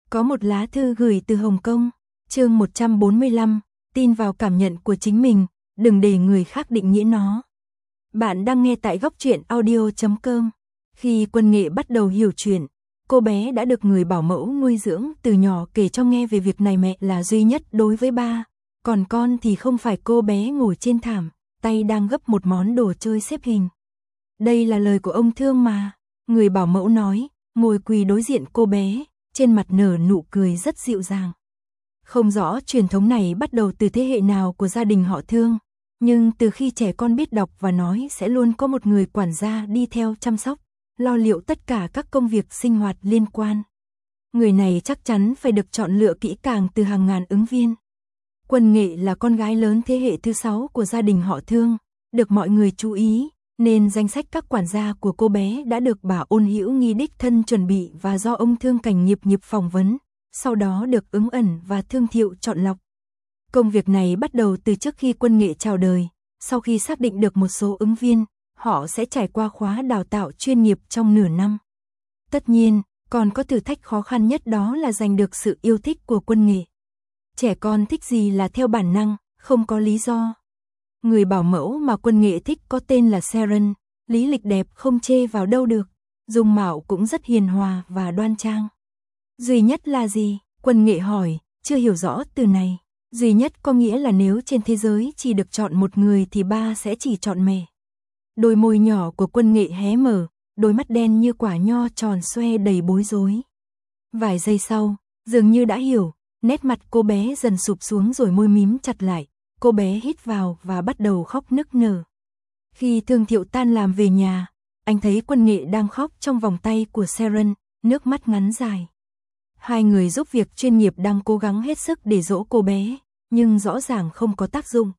Có một lá thư gửi từ Hồng Kông, chương 145, tin vào cảm nhận của chính mình, đừng để người khác định nghĩa nó. Bạn đang nghe tại góc truyện audio.com. Khi Quân Nghệ bắt đầu hiểu chuyện, cô bé đã được người bảo mẫu nuôi dưỡng từ nhỏ kể cho nghe về việc này mẹ là duy nhất đối với ba, còn con thì không phải. Cô bé ngồi trên thảm, tay đang gấp một món đồ chơi xếp hình. Đây là lời của ông Thương mà, người bảo mẫu nói, ngồi quỳ đối diện cô bé, trên mặt nở nụ cười rất dịu dàng. Không rõ truyền thống này bắt đầu từ thế hệ nào của gia đình họ Thương, nhưng từ khi trẻ con biết đọc và nói sẽ luôn có một người quản gia đi theo chăm sóc, lo liệu tất cả các công việc sinh hoạt liên quan. Người này chắc chắn phải được chọn lựa kỹ càng từ hàng ngàn ứng viên. Quân Nghệ là con gái lớn thế hệ thứ 6 của gia đình họ Thương, được mọi người chú ý, nên danh sách các quản gia của cô bé đã được bà Ôn Hữu Nghi đích thân chuẩn bị và do ông Thương Cảnh nghiệp phỏng vấn, sau đó được Ứng Ẩn và Thương Thiệu chọn lọc. Công việc này bắt đầu từ trước khi Quân Nghệ chào đời, sau khi xác định được một số ứng viên, họ sẽ trải qua khóa đào tạo chuyên nghiệp trong nửa năm. Tất nhiên, còn có thử thách khó khăn nhất, đó là giành được sự yêu thích của Quân Nghệ. Trẻ con thích gì là theo bản năng, không có lý do. Người bảo mẫu mà Quân Nghệ thích có tên là Sharon, lý lịch đẹp không chê vào đâu được, dung mạo cũng rất hiền hòa và đoan trang. Duy nhất là gì? Quân Nghệ hỏi, chưa hiểu rõ từ này. Duy nhất có nghĩa là nếu trên thế giới chỉ được chọn một người thì ba sẽ chỉ chọn mẹ. Đôi môi nhỏ của Quân Nghệ hé mở, đôi mắt đen như quả nho tròn xoe đầy bối rối. Vài giây sau, dường như đã hiểu, nét mặt cô bé dần sụp xuống rồi môi mím chặt lại. Cô bé hít vào và bắt đầu khóc nức nở. Khi Thương Thiệu tan làm về nhà, anh thấy Quân Nghệ đang khóc trong vòng tay của Sharon, nước mắt ngắn dài. Hai người giúp việc chuyên nghiệp đang cố gắng hết sức để dỗ cô bé, nhưng rõ ràng không có tác dụng.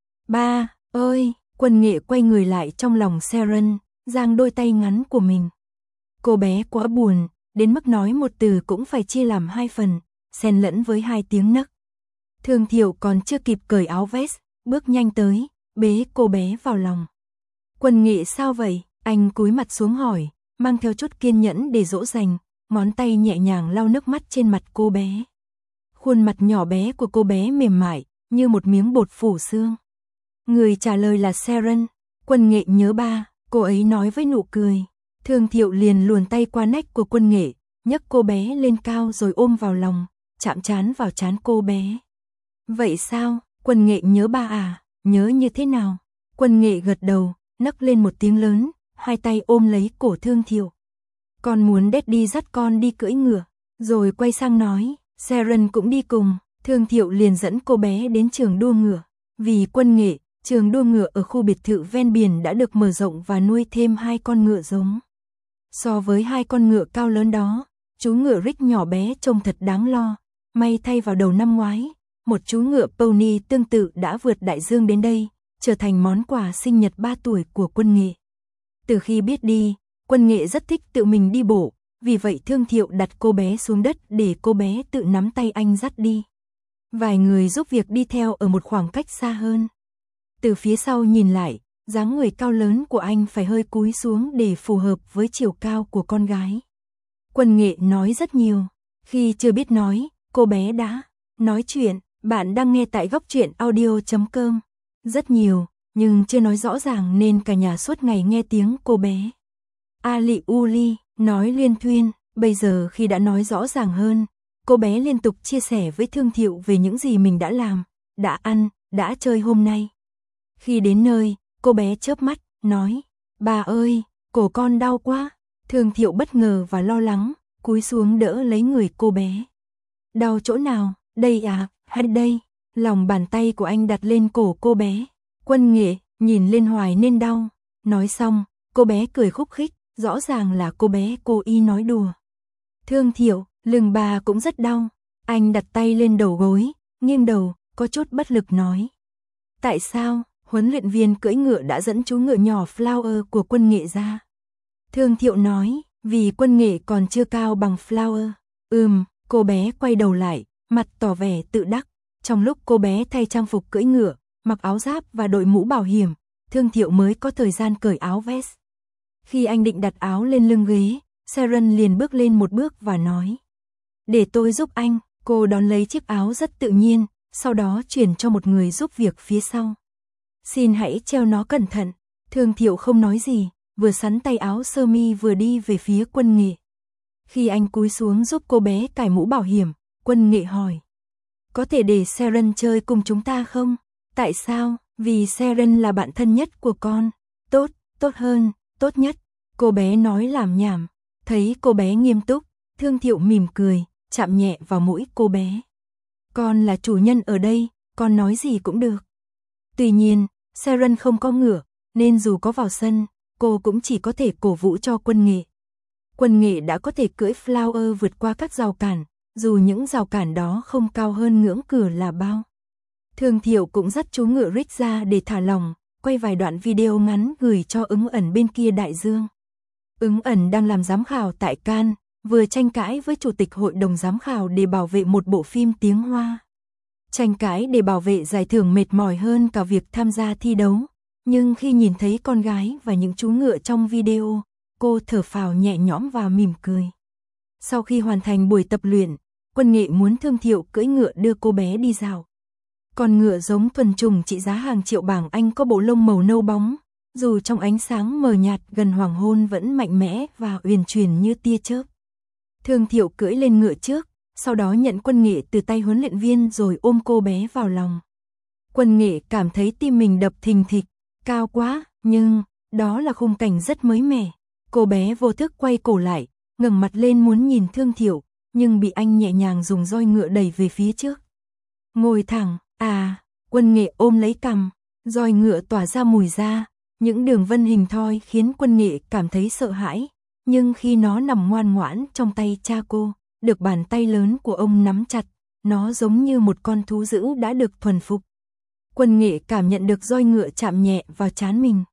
Ba ơi! Quân Nghệ quay người lại trong lòng Sharon, giang đôi tay ngắn của mình. Cô bé quá buồn, đến mức nói một từ cũng phải chia làm hai phần, xen lẫn với hai tiếng nấc. Thương Thiệu còn chưa kịp cởi áo vest, bước nhanh tới, bế cô bé vào lòng. Quân Nghệ sao vậy? Anh cúi mặt xuống hỏi, mang theo chút kiên nhẫn để dỗ dành, ngón tay nhẹ nhàng lau nước mắt trên mặt cô bé. Khuôn mặt nhỏ bé của cô bé mềm mại, như một miếng bột phủ xương. Người trả lời là Sharon. Quân Nghệ nhớ ba, cô ấy nói với nụ cười. Thương Thiệu liền luồn tay qua nách của Quân Nghệ, nhấc cô bé lên cao rồi ôm vào lòng, chạm trán vào trán cô bé. Vậy sao? Quân Nghệ nhớ ba à? Nhớ như thế nào? Quân Nghệ gật đầu, nấc lên một tiếng lớn, hai tay ôm lấy cổ Thương Thiệu. Con muốn Daddy dắt con đi cưỡi ngựa. Rồi quay sang nói, Sharon cũng đi cùng. Thương Thiệu liền dẫn cô bé đến trường đua ngựa. Vì Quân Nghệ, trường đua ngựa ở khu biệt thự ven biển đã được mở rộng và nuôi thêm 2 con ngựa giống. So với 2 con ngựa cao lớn đó, chú ngựa Rick nhỏ bé trông thật đáng lo. May thay vào đầu năm ngoái, một chú ngựa pony tương tự đã vượt đại dương đến đây, trở thành món quà sinh nhật 3 tuổi của Quân Nghệ. Từ khi biết đi, Quân Nghệ rất thích tự mình đi bộ, vì vậy Thương Thiệu đặt cô bé xuống đất để cô bé tự nắm tay anh dắt đi. Vài người giúp việc đi theo ở một khoảng cách xa hơn. Từ phía sau nhìn lại, dáng người cao lớn của anh phải hơi cúi xuống để phù hợp với chiều cao của con gái. Quân Nghệ nói rất nhiều. Khi chưa biết nói, cô bé đã nói chuyện. Bạn đang nghe tại góc truyện audio.com. Rất nhiều, nhưng chưa nói rõ ràng nên cả nhà suốt ngày nghe tiếng cô bé. Ali Uli nói liên thuyên. Bây giờ khi đã nói rõ ràng hơn, cô bé liên tục chia sẻ với Thương Thiệu về những gì mình đã làm, đã ăn, đã chơi hôm nay. Khi đến nơi, cô bé chớp mắt, nói, bà ơi, cổ con đau quá. Thương Thiệu bất ngờ và lo lắng, cúi xuống đỡ lấy người cô bé. Đau chỗ nào? Đây à, hay đây? Lòng bàn tay của anh đặt lên cổ cô bé. Quân Nghệ, nhìn lên hoài nên đau. Nói xong, cô bé cười khúc khích, rõ ràng là cô bé cố ý nói đùa. Thương Thiệu, lưng bà cũng rất đau. Anh đặt tay lên đầu gối, nghiêng đầu, có chút bất lực nói. Tại sao? Huấn luyện viên cưỡi ngựa đã dẫn chú ngựa nhỏ Flower của Quân Nghệ ra. Thương Thiệu nói, vì Quân Nghệ còn chưa cao bằng Flower. Cô bé quay đầu lại, mặt tỏ vẻ tự đắc. Trong lúc cô bé thay trang phục cưỡi ngựa, mặc áo giáp và đội mũ bảo hiểm, Thương Thiệu mới có thời gian cởi áo vest. Khi anh định đặt áo lên lưng ghế, Sharon liền bước lên một bước và nói. Để tôi giúp anh. Cô đón lấy chiếc áo rất tự nhiên, sau đó chuyển cho một người giúp việc phía sau. Xin hãy treo nó cẩn thận. Thương Thiệu không nói gì, vừa sắn tay áo sơ mi vừa đi về phía Quân Nghệ. Khi anh cúi xuống giúp cô bé cài mũ bảo hiểm, Quân Nghệ hỏi. Có thể để Seren chơi cùng chúng ta không? Tại sao? Vì Seren là bạn thân nhất của con. Tốt, tốt hơn, tốt nhất. Cô bé nói làm nhảm. Thấy cô bé nghiêm túc, Thương Thiệu mỉm cười, chạm nhẹ vào mũi cô bé. Con là chủ nhân ở đây, con nói gì cũng được. Tuy nhiên, Seren không có ngựa, nên dù có vào sân, cô cũng chỉ có thể cổ vũ cho Quân Nghệ. Quân Nghệ đã có thể cưỡi Flower vượt qua các rào cản, dù những rào cản đó không cao hơn ngưỡng cửa là bao. Thương Thiệu cũng dắt chú ngựa Rick ra để thả lỏng, quay vài đoạn video ngắn gửi cho Ứng Ẩn bên kia đại dương. Ứng Ẩn đang làm giám khảo tại Cannes, vừa tranh cãi với chủ tịch hội đồng giám khảo để bảo vệ một bộ phim tiếng Hoa. Tranh cãi để bảo vệ giải thưởng mệt mỏi hơn cả việc tham gia thi đấu, nhưng khi nhìn thấy con gái và những chú ngựa trong video, cô thở phào nhẹ nhõm và mỉm cười. Sau khi hoàn thành buổi tập luyện, Quân Nghệ muốn Thương Thiệu cưỡi ngựa đưa cô bé đi dạo. Con ngựa giống thuần chủng trị giá hàng triệu bảng Anh có bộ lông màu nâu bóng, dù trong ánh sáng mờ nhạt gần hoàng hôn vẫn mạnh mẽ và uyển chuyển như tia chớp. Thương Thiệu cưỡi lên ngựa trước, sau đó nhận Quân Nghệ từ tay huấn luyện viên rồi ôm cô bé vào lòng. Quân Nghệ cảm thấy tim mình đập thình thịch, cao quá, nhưng đó là khung cảnh rất mới mẻ. Cô bé vô thức quay cổ lại, ngẩng mặt lên muốn nhìn Thương Thiệu, nhưng bị anh nhẹ nhàng dùng roi ngựa đẩy về phía trước. Ngồi thẳng, Quân Nghệ ôm lấy cằm, roi ngựa tỏa ra mùi da, những đường vân hình thoi khiến Quân Nghệ cảm thấy sợ hãi, nhưng khi nó nằm ngoan ngoãn trong tay cha cô, được bàn tay lớn của ông nắm chặt, nó giống như một con thú dữ đã được thuần phục. Quân Nghệ cảm nhận được roi ngựa chạm nhẹ vào trán mình.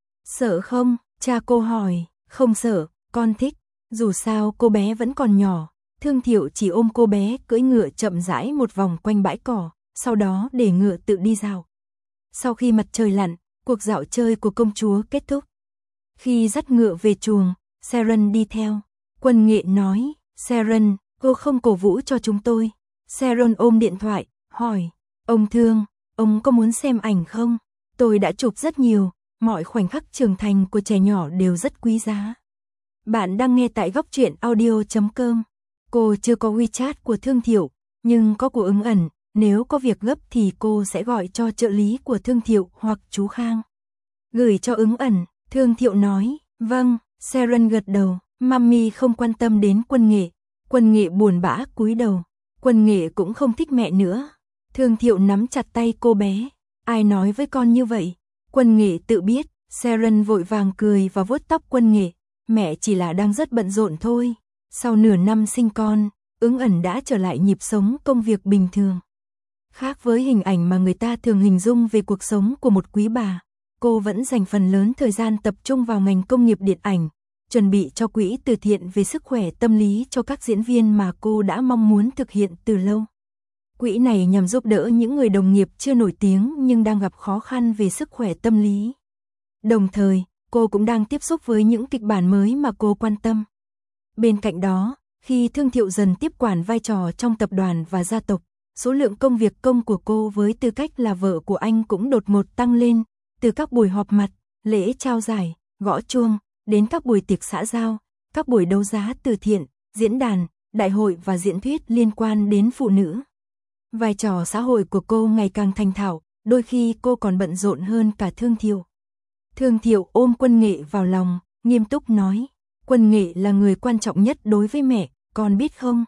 Sợ không? Cha cô hỏi. Không sợ, con thích. Dù sao cô bé vẫn còn nhỏ. Thương Thiệu chỉ ôm cô bé cưỡi ngựa chậm rãi một vòng quanh bãi cỏ, sau đó để ngựa tự đi dạo. Sau khi mặt trời lặn, cuộc dạo chơi của công chúa kết thúc. Khi dắt ngựa về chuồng, Seren đi theo. Quân Nghệ nói, Seren, cô không cổ vũ cho chúng tôi. Seren ôm điện thoại, hỏi, ông Thương, ông có muốn xem ảnh không? Tôi đã chụp rất nhiều, mọi khoảnh khắc trưởng thành của trẻ nhỏ đều rất quý giá. Bạn đang nghe tại góc truyện audio.com. Cô chưa có WeChat của Thương Thiệu, nhưng có của Ứng Ẩn, nếu có việc gấp thì cô sẽ gọi cho trợ lý của Thương Thiệu hoặc chú Khang. Gửi cho Ứng Ẩn, Thương Thiệu nói, vâng, Seren gật đầu, Mami không quan tâm đến Quân Nghệ. Quân Nghệ buồn bã cúi đầu, Quân Nghệ cũng không thích mẹ nữa. Thương Thiệu nắm chặt tay cô bé, ai nói với con như vậy? Quân Nghệ tự biết. Seren vội vàng cười và vuốt tóc Quân Nghệ, mẹ chỉ là đang rất bận rộn thôi. Sau nửa năm sinh con, Ứng Ẩn đã trở lại nhịp sống công việc bình thường. Khác với hình ảnh mà người ta thường hình dung về cuộc sống của một quý bà, cô vẫn dành phần lớn thời gian tập trung vào ngành công nghiệp điện ảnh, chuẩn bị cho quỹ từ thiện về sức khỏe tâm lý cho các diễn viên mà cô đã mong muốn thực hiện từ lâu. Quỹ này nhằm giúp đỡ những người đồng nghiệp chưa nổi tiếng nhưng đang gặp khó khăn về sức khỏe tâm lý. Đồng thời, cô cũng đang tiếp xúc với những kịch bản mới mà cô quan tâm. Bên cạnh đó, khi Thương Thiệu dần tiếp quản vai trò trong tập đoàn và gia tộc, số lượng công việc công của cô với tư cách là vợ của anh cũng đột ngột tăng lên, từ các buổi họp mặt, lễ trao giải, gõ chuông, đến các buổi tiệc xã giao, các buổi đấu giá từ thiện, diễn đàn, đại hội và diễn thuyết liên quan đến phụ nữ. Vai trò xã hội của cô ngày càng thành thạo, đôi khi cô còn bận rộn hơn cả Thương Thiệu. Thương Thiệu ôm Quân Nghệ vào lòng, nghiêm túc nói, Quân Nghệ là người quan trọng nhất đối với mẹ, con biết không?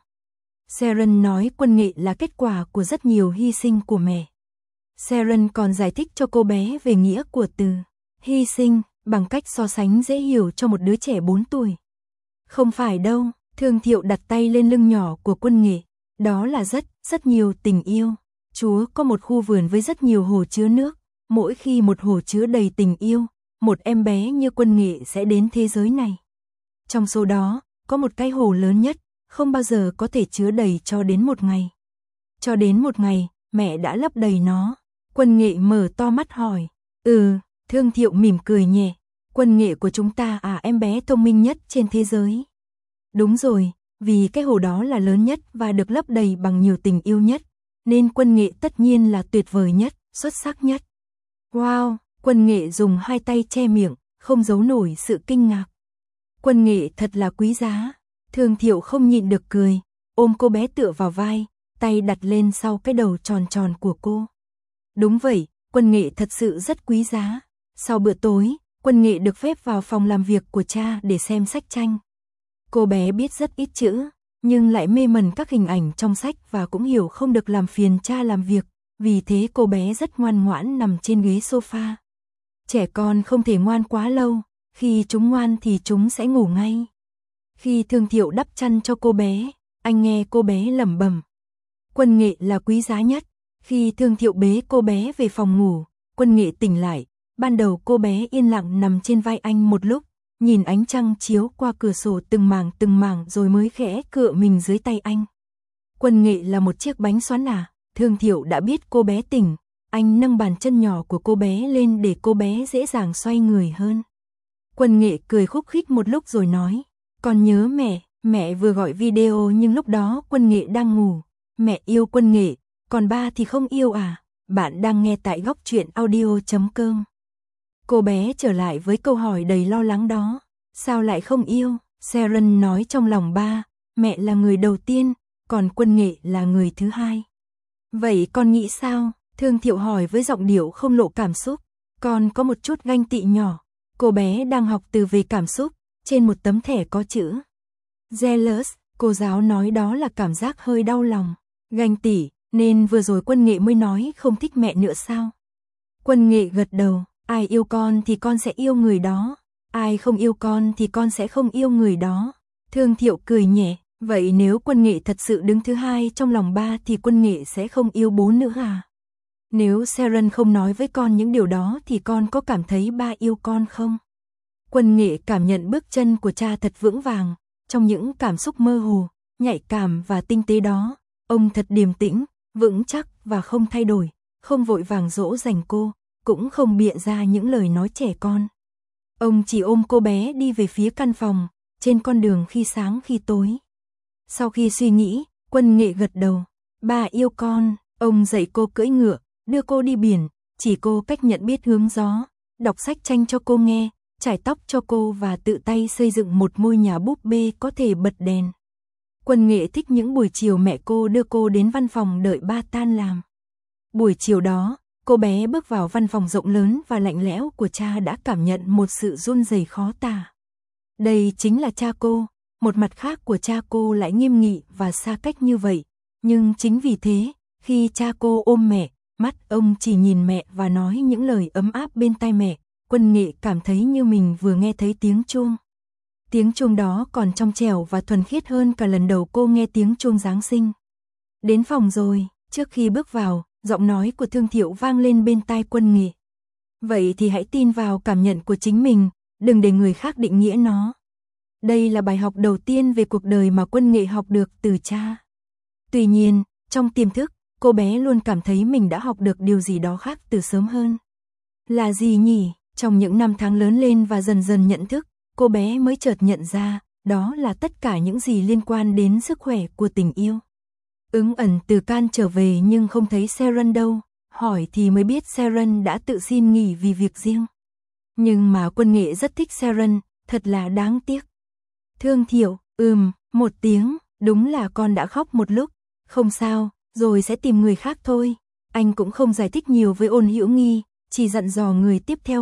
Seren nói Quân Nghệ là kết quả của rất nhiều hy sinh của mẹ. Seren còn giải thích cho cô bé về nghĩa của từ hy sinh, bằng cách so sánh dễ hiểu cho một đứa trẻ 4 tuổi. Không phải đâu, Thương Thiệu đặt tay lên lưng nhỏ của Quân Nghệ, đó là rất nhiều tình yêu. Chúa có một khu vườn với rất nhiều hồ chứa nước, mỗi khi một hồ chứa đầy tình yêu, một em bé như Quân Nghệ sẽ đến thế giới này. Trong số đó, có một cái hồ lớn nhất, không bao giờ có thể chứa đầy cho đến một ngày. Cho đến một ngày, mẹ đã lấp đầy nó. Quân Nghệ mở to mắt hỏi, Thương Thiệu mỉm cười nhẹ, Quân Nghệ của chúng ta em bé thông minh nhất trên thế giới. Đúng rồi, vì cái hồ đó là lớn nhất và được lấp đầy bằng nhiều tình yêu nhất, nên Quân Nghệ tất nhiên là tuyệt vời nhất, xuất sắc nhất. Wow, Quân Nghệ dùng hai tay che miệng, không giấu nổi sự kinh ngạc. Quân Nghệ thật là quý giá. Thương Thiệu không nhịn được cười, ôm cô bé tựa vào vai, tay đặt lên sau cái đầu tròn tròn của cô. Đúng vậy, Quân Nghệ thật sự rất quý giá. Sau bữa tối, Quân Nghệ được phép vào phòng làm việc của cha để xem sách tranh. Cô bé biết rất ít chữ, nhưng lại mê mẩn các hình ảnh trong sách và cũng hiểu không được làm phiền cha làm việc, vì thế cô bé rất ngoan ngoãn nằm trên ghế sofa. Trẻ con không thể ngoan quá lâu, khi chúng ngoan thì chúng sẽ ngủ ngay. Khi Thương Thiệu đắp chăn cho cô bé, anh nghe cô bé lẩm bẩm. Quân Nghệ là quý giá nhất. Khi Thương Thiệu bế cô bé về phòng ngủ, Quân Nghệ tỉnh lại. Ban đầu cô bé yên lặng nằm trên vai anh một lúc, nhìn ánh trăng chiếu qua cửa sổ từng mảng rồi mới khẽ cựa mình dưới tay anh. Quân Nghệ là một chiếc bánh xoắn à? Thương Thiệu đã biết cô bé tỉnh, anh nâng bàn chân nhỏ của cô bé lên để cô bé dễ dàng xoay người hơn. Quân Nghệ cười khúc khích một lúc rồi nói, con nhớ mẹ vừa gọi video nhưng lúc đó Quân Nghệ đang ngủ. Mẹ yêu Quân Nghệ, còn ba thì không yêu à? Bạn đang nghe tại Góc Truyện Audio.com. Cô bé trở lại với câu hỏi đầy lo lắng đó. Sao lại không yêu? Sharon nói trong lòng ba, mẹ là người đầu tiên, còn Quân Nghệ là người thứ hai. Vậy con nghĩ sao? Thương Thiệu hỏi với giọng điệu không lộ cảm xúc. Con có một chút ganh tị nhỏ. Cô bé đang học từ về cảm xúc, trên một tấm thẻ có chữ jealous, cô giáo nói đó là cảm giác hơi đau lòng. Ganh tị, nên vừa rồi Quân Nghệ mới nói không thích mẹ nữa sao? Quân Nghệ gật đầu, ai yêu con thì con sẽ yêu người đó, ai không yêu con thì con sẽ không yêu người đó. Thương Thiệu cười nhẹ, vậy nếu Quân Nghệ thật sự đứng thứ hai trong lòng ba thì Quân Nghệ sẽ không yêu bố nữa à? Nếu Sharon không nói với con những điều đó thì con có cảm thấy ba yêu con không? Quân Nghệ cảm nhận bước chân của cha thật vững vàng, trong những cảm xúc mơ hồ, nhạy cảm và tinh tế đó, ông thật điềm tĩnh, vững chắc và không thay đổi, không vội vàng dỗ dành cô, cũng không bịa ra những lời nói trẻ con. Ông chỉ ôm cô bé đi về phía căn phòng, trên con đường khi sáng khi tối. Sau khi suy nghĩ, Quân Nghệ gật đầu, ba yêu con, ông dạy cô cưỡi ngựa, đưa cô đi biển, chỉ cô cách nhận biết hướng gió, đọc sách tranh cho cô nghe, chải tóc cho cô và tự tay xây dựng một ngôi nhà búp bê có thể bật đèn. Quân Nghệ thích những buổi chiều mẹ cô đưa cô đến văn phòng đợi ba tan làm. Buổi chiều đó, cô bé bước vào văn phòng rộng lớn và lạnh lẽo của cha đã cảm nhận một sự run rẩy khó tả. Đây chính là cha cô, một mặt khác của cha cô lại nghiêm nghị và xa cách như vậy. Nhưng chính vì thế, khi cha cô ôm mẹ, mắt ông chỉ nhìn mẹ và nói những lời ấm áp bên tai mẹ, Quân Nghệ cảm thấy như mình vừa nghe thấy tiếng chuông. Tiếng chuông đó còn trong trẻo và thuần khiết hơn cả lần đầu cô nghe tiếng chuông Giáng sinh. Đến phòng rồi, trước khi bước vào, giọng nói của Thương Thiệu vang lên bên tai Quân Nghệ. Vậy thì hãy tin vào cảm nhận của chính mình, đừng để người khác định nghĩa nó. Đây là bài học đầu tiên về cuộc đời mà Quân Nghệ học được từ cha. Tuy nhiên, trong tiềm thức, cô bé luôn cảm thấy mình đã học được điều gì đó khác từ sớm hơn. Là gì nhỉ? Trong những năm tháng lớn lên và dần dần nhận thức, cô bé mới chợt nhận ra, đó là tất cả những gì liên quan đến sức khỏe của tình yêu. Ứng ẩn từ Can trở về nhưng không thấy Sharon đâu, hỏi thì mới biết Sharon đã tự xin nghỉ vì việc riêng. Nhưng mà Quân Nghệ rất thích Sharon, thật là đáng tiếc. Thương Thiệu, một tiếng, đúng là con đã khóc một lúc, không sao, rồi sẽ tìm người khác thôi. Anh cũng không giải thích nhiều với Ôn Hữu Nghi, chỉ dặn dò người tiếp theo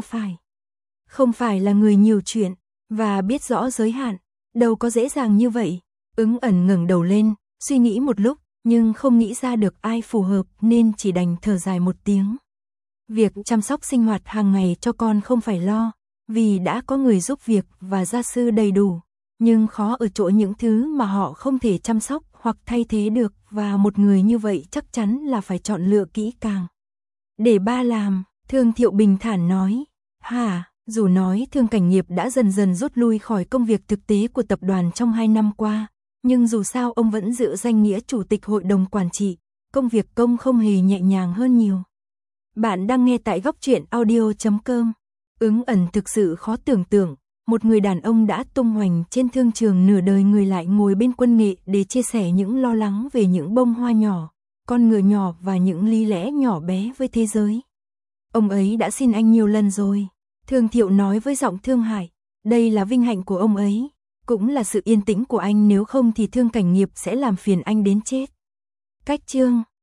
không phải là người nhiều chuyện, và biết rõ giới hạn, đâu có dễ dàng như vậy. Ứng ẩn ngẩng đầu lên, suy nghĩ một lúc, nhưng không nghĩ ra được ai phù hợp nên chỉ đành thở dài một tiếng. Việc chăm sóc sinh hoạt hàng ngày cho con không phải lo, vì đã có người giúp việc và gia sư đầy đủ, nhưng khó ở chỗ những thứ mà họ không thể chăm sóc hoặc thay thế được, và một người như vậy chắc chắn là phải chọn lựa kỹ càng. Để ba làm, Thương Thiệu bình thản nói. Hả? Dù nói Thương Cảnh Nghiệp đã dần dần rút lui khỏi công việc thực tế của tập đoàn trong 2 năm qua, nhưng dù sao ông vẫn giữ danh nghĩa chủ tịch hội đồng quản trị, công việc công không hề nhẹ nhàng hơn nhiều. Bạn đang nghe tại Góc Truyện Audio.com. Ứng ẩn thực sự khó tưởng tượng, một người đàn ông đã tung hoành trên thương trường nửa đời người lại ngồi bên Quân Nghệ để chia sẻ những lo lắng về những bông hoa nhỏ, con ngựa nhỏ và những lý lẽ nhỏ bé với thế giới. Ông ấy đã xin anh nhiều lần rồi, Thương Thiệu nói với giọng thương hại. Đây là vinh hạnh của ông ấy, cũng là sự yên tĩnh của anh, nếu không thì Thương Cảnh Nghiệp sẽ làm phiền anh đến chết. Cách chương